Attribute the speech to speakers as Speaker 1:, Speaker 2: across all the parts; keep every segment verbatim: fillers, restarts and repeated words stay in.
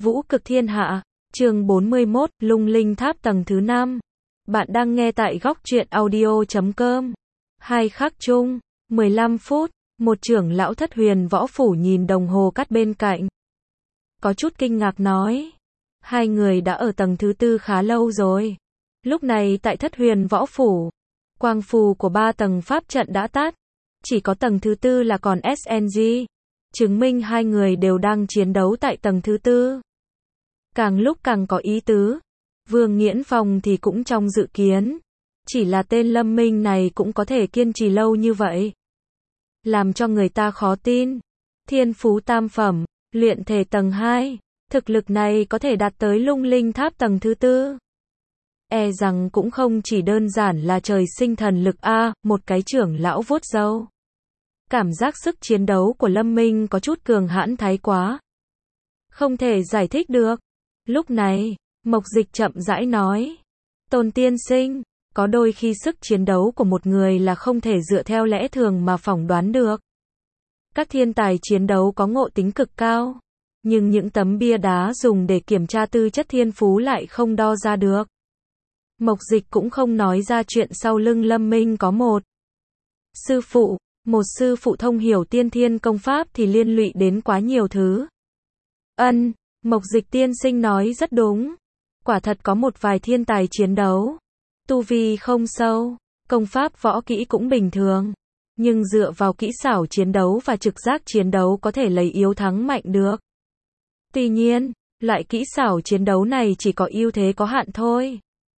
Speaker 1: Vũ cực thiên hạ, chương bốn mươi mốt, lung linh tháp tầng thứ năm. Bạn đang nghe tại góc truyện audio chấm com. Hai khắc chung, mười lăm phút, một trưởng lão Thất Huyền Võ Phủ nhìn đồng hồ cắt bên cạnh. Có chút kinh ngạc nói. Hai người đã ở tầng thứ tư khá lâu rồi. Lúc này tại Thất Huyền Võ Phủ, quang phù của ba tầng pháp trận đã tắt. Chỉ có tầng thứ tư là còn ét en giê. Chứng minh hai người đều đang chiến đấu tại tầng thứ tư. Càng lúc càng có ý tứ. Vương Nghiễn Phong thì cũng trong dự kiến. Chỉ là tên Lâm Minh này cũng có thể kiên trì lâu như vậy. Làm cho người ta khó tin. Thiên phú tam phẩm, luyện thể tầng hai. Thực lực này có thể đạt tới lung linh tháp tầng thứ tư. E rằng cũng không chỉ đơn giản là trời sinh thần lực a, một cái trưởng lão vuốt râu. Cảm giác sức chiến đấu của Lâm Minh có chút cường hãn thái quá. Không thể giải thích được. Lúc này, Mộc Dịch chậm rãi nói. Tôn tiên sinh, có đôi khi sức chiến đấu của một người là không thể dựa theo lẽ thường mà phỏng đoán được. Các thiên tài chiến đấu có ngộ tính cực cao. Nhưng những tấm bia đá dùng để kiểm tra tư chất thiên phú lại không đo ra được. Mộc Dịch cũng không nói ra chuyện sau lưng Lâm Minh có một sư phụ. Một sư phụ thông hiểu tiên thiên công pháp thì liên lụy đến quá nhiều thứ. Ân, Mộc Dịch tiên sinh nói rất đúng. Quả thật có một vài thiên tài chiến đấu. Tu vi không sâu, công pháp võ kỹ cũng bình thường. Nhưng dựa vào kỹ xảo chiến đấu và trực giác chiến đấu có thể lấy yếu thắng mạnh được. Tuy nhiên, loại kỹ xảo chiến đấu này chỉ có ưu thế có hạn thôi.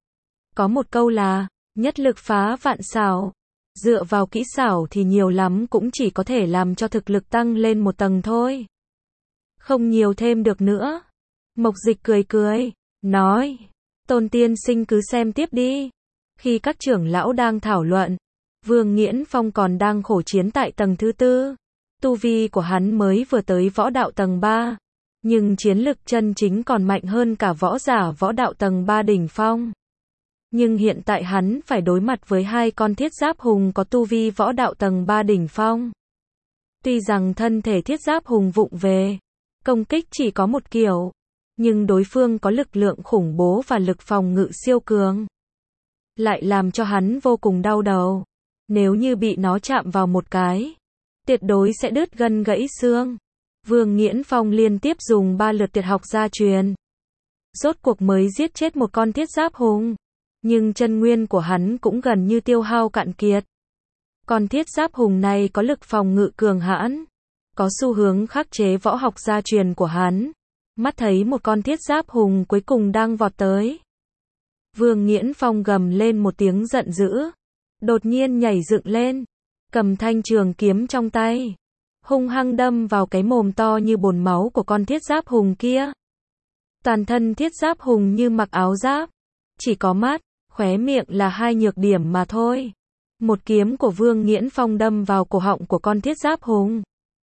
Speaker 1: Có một câu là, nhất lực phá vạn xảo. Dựa vào kỹ xảo thì nhiều lắm cũng chỉ có thể làm cho thực lực tăng lên một tầng thôi. Không nhiều thêm được nữa. Mộc Dịch cười cười, nói, Tôn tiên sinh cứ xem tiếp đi. Khi các trưởng lão đang thảo luận, Vương Nghiễn Phong còn đang khổ chiến tại tầng thứ tư. Tu vi của hắn mới vừa tới võ đạo tầng ba. Nhưng chiến lực chân chính còn mạnh hơn cả võ giả võ đạo tầng ba đỉnh phong. Nhưng hiện tại hắn phải đối mặt với hai con thiết giáp hùng có tu vi võ đạo tầng ba đỉnh phong. Tuy rằng thân thể thiết giáp hùng vụng về, công kích chỉ có một kiểu, nhưng đối phương có lực lượng khủng bố và lực phòng ngự siêu cường. Lại làm cho hắn vô cùng đau đầu. Nếu như bị nó chạm vào một cái, tuyệt đối sẽ đứt gân gãy xương. Vương Nghiễn Phong liên tiếp dùng ba lượt tuyệt học gia truyền. Rốt cuộc mới giết chết một con thiết giáp hùng. Nhưng chân nguyên của hắn cũng gần như tiêu hao cạn kiệt. Con thiết giáp hùng này có lực phòng ngự cường hãn, có xu hướng khắc chế võ học gia truyền của hắn. Mắt thấy một con thiết giáp hùng cuối cùng đang vọt tới. Vương Nghiễn Phong gầm lên một tiếng giận dữ. Đột nhiên nhảy dựng lên, cầm thanh trường kiếm trong tay, hung hăng đâm vào cái mồm to như bồn máu của con thiết giáp hùng kia. Toàn thân thiết giáp hùng như mặc áo giáp, chỉ có mắt, khóe miệng là hai nhược điểm mà thôi. Một kiếm của Vương Nghiễn Phong đâm vào cổ họng của con thiết giáp hùng.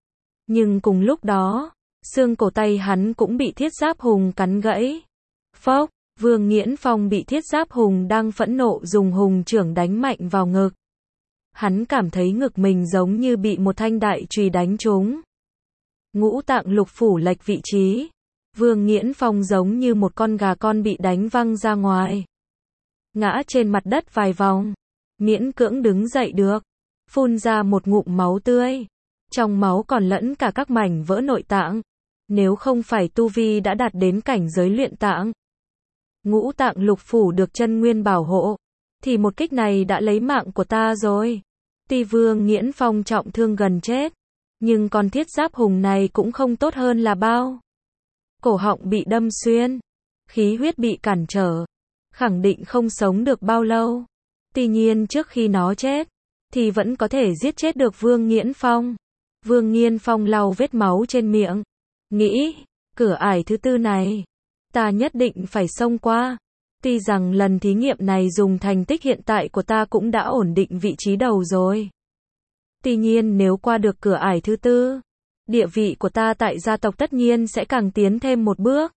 Speaker 1: Nhưng cùng lúc đó, xương cổ tay hắn cũng bị thiết giáp hùng cắn gãy. Phốc, Vương Nghiễn Phong bị thiết giáp hùng đang phẫn nộ dùng hùng chưởng đánh mạnh vào ngực. Hắn cảm thấy ngực mình giống như bị một thanh đại chùy đánh trúng. Ngũ tạng lục phủ lệch vị trí. Vương Nghiễn Phong giống như một con gà con bị đánh văng ra ngoài. Ngã trên mặt đất vài vòng, miễn cưỡng đứng dậy được, phun ra một ngụm máu tươi. Trong máu còn lẫn cả các mảnh vỡ nội tạng. Nếu không phải tu vi đã đạt đến cảnh giới luyện tạng, ngũ tạng lục phủ được chân nguyên bảo hộ, thì một kích này đã lấy mạng của ta rồi. Tuy Vương Nghiễn Phong trọng thương gần chết, nhưng con thiết giáp hùng này cũng không tốt hơn là bao. Cổ họng bị đâm xuyên, khí huyết bị cản trở, khẳng định không sống được bao lâu. Tuy nhiên trước khi nó chết, thì vẫn có thể giết chết được Vương Nghiễn Phong. Vương Nghiễn Phong lau vết máu trên miệng, nghĩ, cửa ải thứ tư này, ta nhất định phải xông qua. Tuy rằng lần thí nghiệm này dùng thành tích hiện tại của ta cũng đã ổn định vị trí đầu rồi. Tuy nhiên nếu qua được cửa ải thứ tư, địa vị của ta tại gia tộc tất nhiên sẽ càng tiến thêm một bước.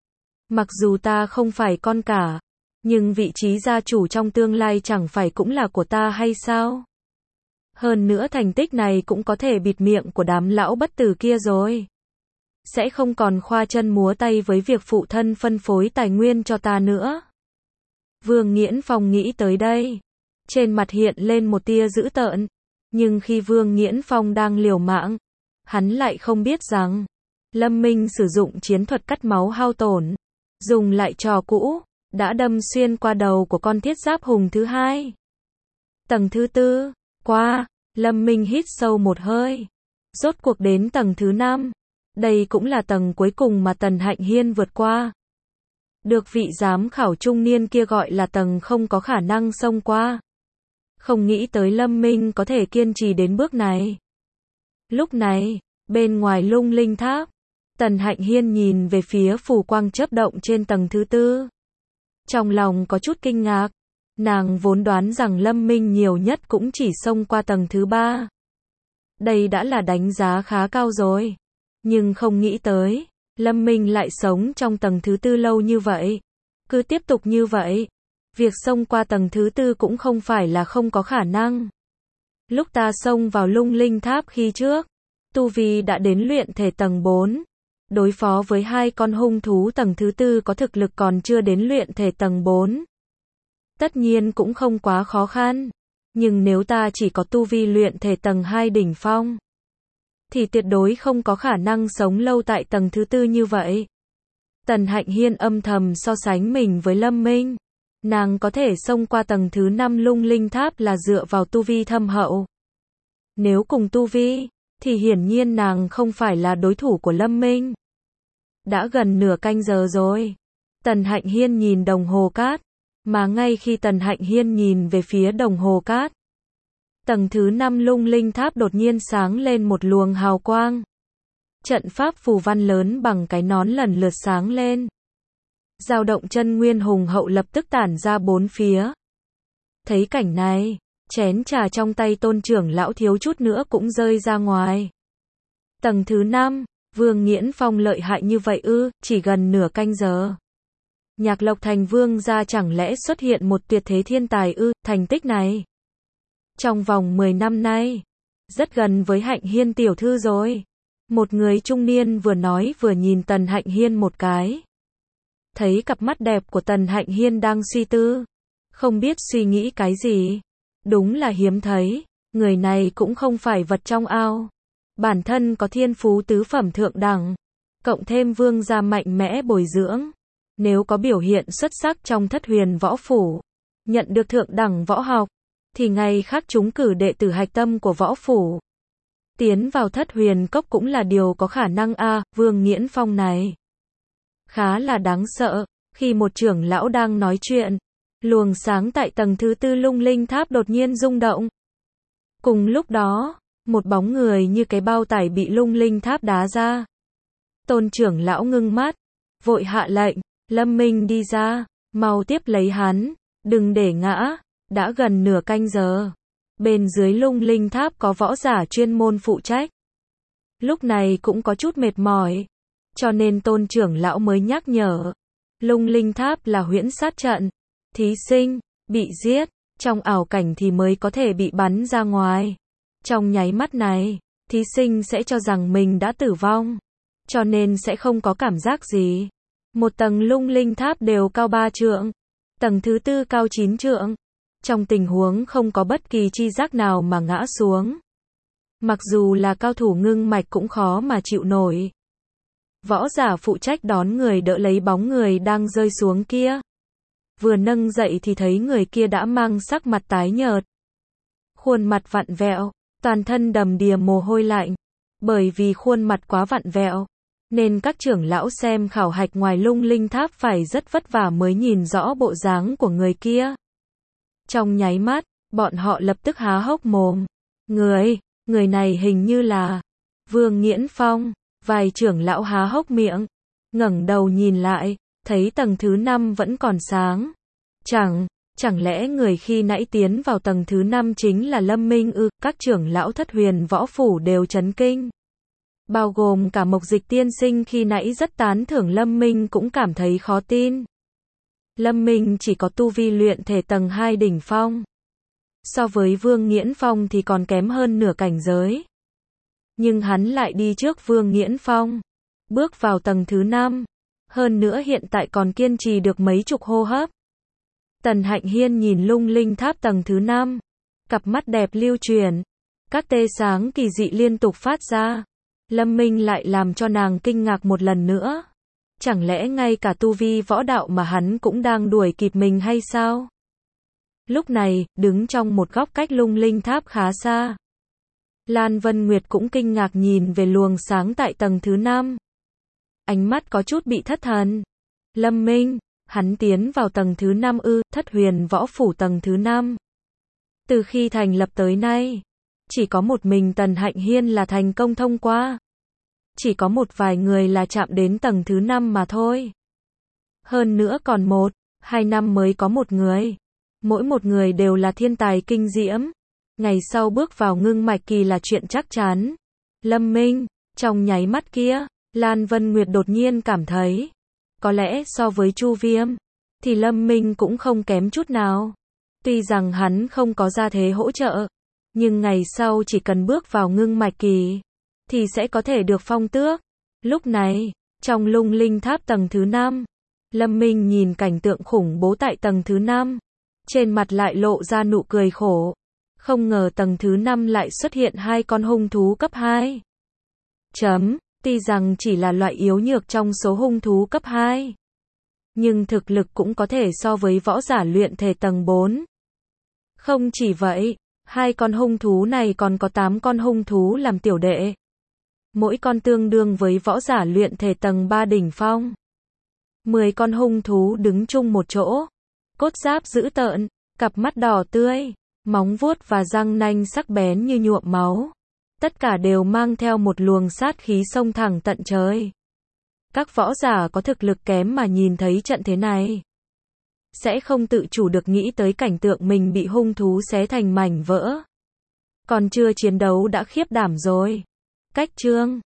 Speaker 1: Mặc dù ta không phải con cả, nhưng vị trí gia chủ trong tương lai chẳng phải cũng là của ta hay sao? Hơn nữa thành tích này cũng có thể bịt miệng của đám lão bất tử kia rồi. sẽ không còn khoa chân múa tay với việc phụ thân phân phối tài nguyên cho ta nữa. Vương Nghiễn Phong nghĩ tới đây, trên mặt hiện lên một tia dữ tợn, nhưng khi Vương Nghiễn Phong đang liều mạng, hắn lại không biết rằng, Lâm Minh sử dụng chiến thuật cắt máu hao tổn, dùng lại trò cũ, đã đâm xuyên qua đầu của con thiết giáp hùng thứ hai. Tầng thứ tư, qua, Lâm Minh hít sâu một hơi, rốt cuộc đến tầng thứ năm, đây cũng là tầng cuối cùng mà Tần Hạnh Hiên vượt qua. Được vị giám khảo trung niên kia gọi là tầng không có khả năng xông qua. Không nghĩ tới Lâm Minh có thể kiên trì đến bước này. Lúc này, bên ngoài Lung Linh Tháp, Tần Hạnh Hiên nhìn về phía phù quang chớp động trên tầng thứ tư. Trong lòng có chút kinh ngạc, nàng vốn đoán rằng Lâm Minh nhiều nhất cũng chỉ xông qua tầng thứ ba. Đây đã là đánh giá khá cao rồi, nhưng không nghĩ tới, Lâm Minh lại sống trong tầng thứ tư lâu như vậy. Cứ tiếp tục như vậy, việc xông qua tầng thứ tư cũng không phải là không có khả năng. Lúc ta xông vào Lung Linh Tháp khi trước, tu vi đã đến luyện thể tầng bốn. Đối phó với hai con hung thú tầng thứ tư có thực lực còn chưa đến luyện thể tầng bốn. Tất nhiên cũng không quá khó khăn, nhưng nếu ta chỉ có tu vi luyện thể tầng hai đỉnh phong, thì tuyệt đối không có khả năng sống lâu tại tầng thứ tư như vậy. Tần Hạnh Hiên âm thầm so sánh mình với Lâm Minh. Nàng có thể xông qua tầng thứ năm Lung Linh Tháp là dựa vào tu vi thâm hậu. Nếu cùng tu vi, thì hiển nhiên nàng không phải là đối thủ của Lâm Minh. Đã gần nửa canh giờ rồi. Tần Hạnh Hiên nhìn đồng hồ cát, mà ngay khi Tần Hạnh Hiên nhìn về phía đồng hồ cát, tầng thứ năm Lung Linh Tháp đột nhiên sáng lên một luồng hào quang. Trận pháp phù văn lớn bằng cái nón lần lượt sáng lên. Dao động chân nguyên hùng hậu lập tức tản ra bốn phía. Thấy cảnh này, chén trà trong tay Tôn trưởng lão thiếu chút nữa cũng rơi ra ngoài. Tầng thứ năm, Vương Nghiễn Phong lợi hại như vậy ư, chỉ gần nửa canh giờ. Nhạc Lộc Thành Vương gia chẳng lẽ xuất hiện một tuyệt thế thiên tài ư, thành tích này. Trong vòng mười năm nay, rất gần với Hạnh Hiên tiểu thư rồi. Một người trung niên vừa nói vừa nhìn Tần Hạnh Hiên một cái. Thấy cặp mắt đẹp của Tần Hạnh Hiên đang suy tư, không biết suy nghĩ cái gì. Đúng là hiếm thấy, người này cũng không phải vật trong ao. Bản thân có thiên phú tứ phẩm thượng đẳng, cộng thêm vương gia mạnh mẽ bồi dưỡng. Nếu có biểu hiện xuất sắc trong thất huyền võ phủ, nhận được thượng đẳng võ học, thì ngày khác chúng cử đệ tử hạch tâm của võ phủ. Tiến vào thất huyền cốc cũng là điều có khả năng a. Vương Nghiễn Phong này khá là đáng sợ. Khi một trưởng lão đang nói chuyện, luồng sáng tại tầng thứ tư Lung Linh Tháp đột nhiên rung động. Cùng lúc đó, một bóng người như cái bao tải bị Lung Linh Tháp đá ra. Tôn trưởng lão ngưng mắt, vội hạ lệnh, Lâm Minh đi ra, mau tiếp lấy hắn, đừng để ngã, đã gần nửa canh giờ. Bên dưới Lung Linh Tháp có võ giả chuyên môn phụ trách. Lúc này cũng có chút mệt mỏi, cho nên Tôn trưởng lão mới nhắc nhở. Lung Linh Tháp là huyễn sát trận, thí sinh bị giết, trong ảo cảnh thì mới có thể bị bắn ra ngoài. Trong nháy mắt này, thí sinh sẽ cho rằng mình đã tử vong, cho nên sẽ không có cảm giác gì. Một tầng Lung Linh Tháp đều cao ba trượng, tầng thứ tư cao chín trượng. Trong tình huống không có bất kỳ chi giác nào mà ngã xuống, mặc dù là cao thủ ngưng mạch cũng khó mà chịu nổi. Võ giả phụ trách đón người đỡ lấy bóng người đang rơi xuống kia. Vừa nâng dậy thì thấy người kia đã mang sắc mặt tái nhợt, khuôn mặt vặn vẹo, toàn thân đầm đìa mồ hôi lạnh. Bởi vì khuôn mặt quá vặn vẹo, nên các trưởng lão xem khảo hạch ngoài Lung Linh Tháp phải rất vất vả mới nhìn rõ bộ dáng của người kia. Trong nháy mắt, bọn họ lập tức há hốc mồm. Người, người này hình như là Vương Nghiễn Phong. Vài trưởng lão há hốc miệng, ngẩng đầu nhìn lại, thấy tầng thứ năm vẫn còn sáng. Chẳng, chẳng lẽ người khi nãy tiến vào tầng thứ năm chính là Lâm Minh ư? Các trưởng lão thất huyền võ phủ đều chấn kinh. Bao gồm cả Mộc Dịch tiên sinh khi nãy rất tán thưởng Lâm Minh cũng cảm thấy khó tin. Lâm Minh chỉ có tu vi luyện thể tầng hai đỉnh phong. So với Vương Nghiễn Phong thì còn kém hơn nửa cảnh giới. Nhưng hắn lại đi trước Vương Nghiễn Phong. bước vào tầng thứ năm. Hơn nữa hiện tại còn kiên trì được mấy chục hô hấp. Tần Hạnh Hiên nhìn lung linh tháp tầng thứ năm. Cặp mắt đẹp lưu chuyển. Các tia sáng kỳ dị liên tục phát ra. Lâm Minh lại làm cho nàng kinh ngạc một lần nữa. Chẳng lẽ ngay cả tu vi võ đạo mà hắn cũng đang đuổi kịp mình hay sao? Lúc này, đứng trong một góc cách lung linh tháp khá xa. Lan Vân Nguyệt cũng kinh ngạc nhìn về luồng sáng tại tầng thứ năm. Ánh mắt có chút bị thất thần. Lâm Minh, hắn tiến vào tầng thứ năm ư? Thất huyền võ phủ tầng thứ năm. Từ khi thành lập tới nay, chỉ có một mình Tần Hạnh Hiên là thành công thông qua. Chỉ có một vài người là chạm đến tầng thứ năm mà thôi. Hơn nữa còn một, hai năm mới có một người. Mỗi một người đều là thiên tài kinh diễm. Ngày sau bước vào ngưng mạch kỳ là chuyện chắc chắn. Lâm Minh, trong nháy mắt kia, Lan Vân Nguyệt đột nhiên cảm thấy, có lẽ so với Chu Viêm, thì Lâm Minh cũng không kém chút nào. Tuy rằng hắn không có gia thế hỗ trợ, nhưng ngày sau chỉ cần bước vào ngưng mạch kỳ, thì sẽ có thể được phong tước. Lúc này, trong lung linh tháp tầng thứ năm, Lâm Minh nhìn cảnh tượng khủng bố tại tầng thứ năm. Trên mặt lại lộ ra nụ cười khổ. Không ngờ tầng thứ năm lại xuất hiện hai con hung thú cấp hai. Chấm, tuy rằng chỉ là loại yếu nhược trong số hung thú cấp hai. Nhưng thực lực cũng có thể so với võ giả luyện thể tầng bốn. Không chỉ vậy, hai con hung thú này còn có tám con hung thú làm tiểu đệ. Mỗi con tương đương với võ giả luyện thể tầng ba đỉnh phong. mười con hung thú đứng chung một chỗ. Cốt giáp dữ tợn, cặp mắt đỏ tươi, móng vuốt và răng nanh sắc bén như nhuộm máu. Tất cả đều mang theo một luồng sát khí xông thẳng tận trời. Các võ giả có thực lực kém mà nhìn thấy trận thế này, sẽ không tự chủ được nghĩ tới cảnh tượng mình bị hung thú xé thành mảnh vỡ. Còn chưa chiến đấu đã khiếp đảm rồi. Cách chương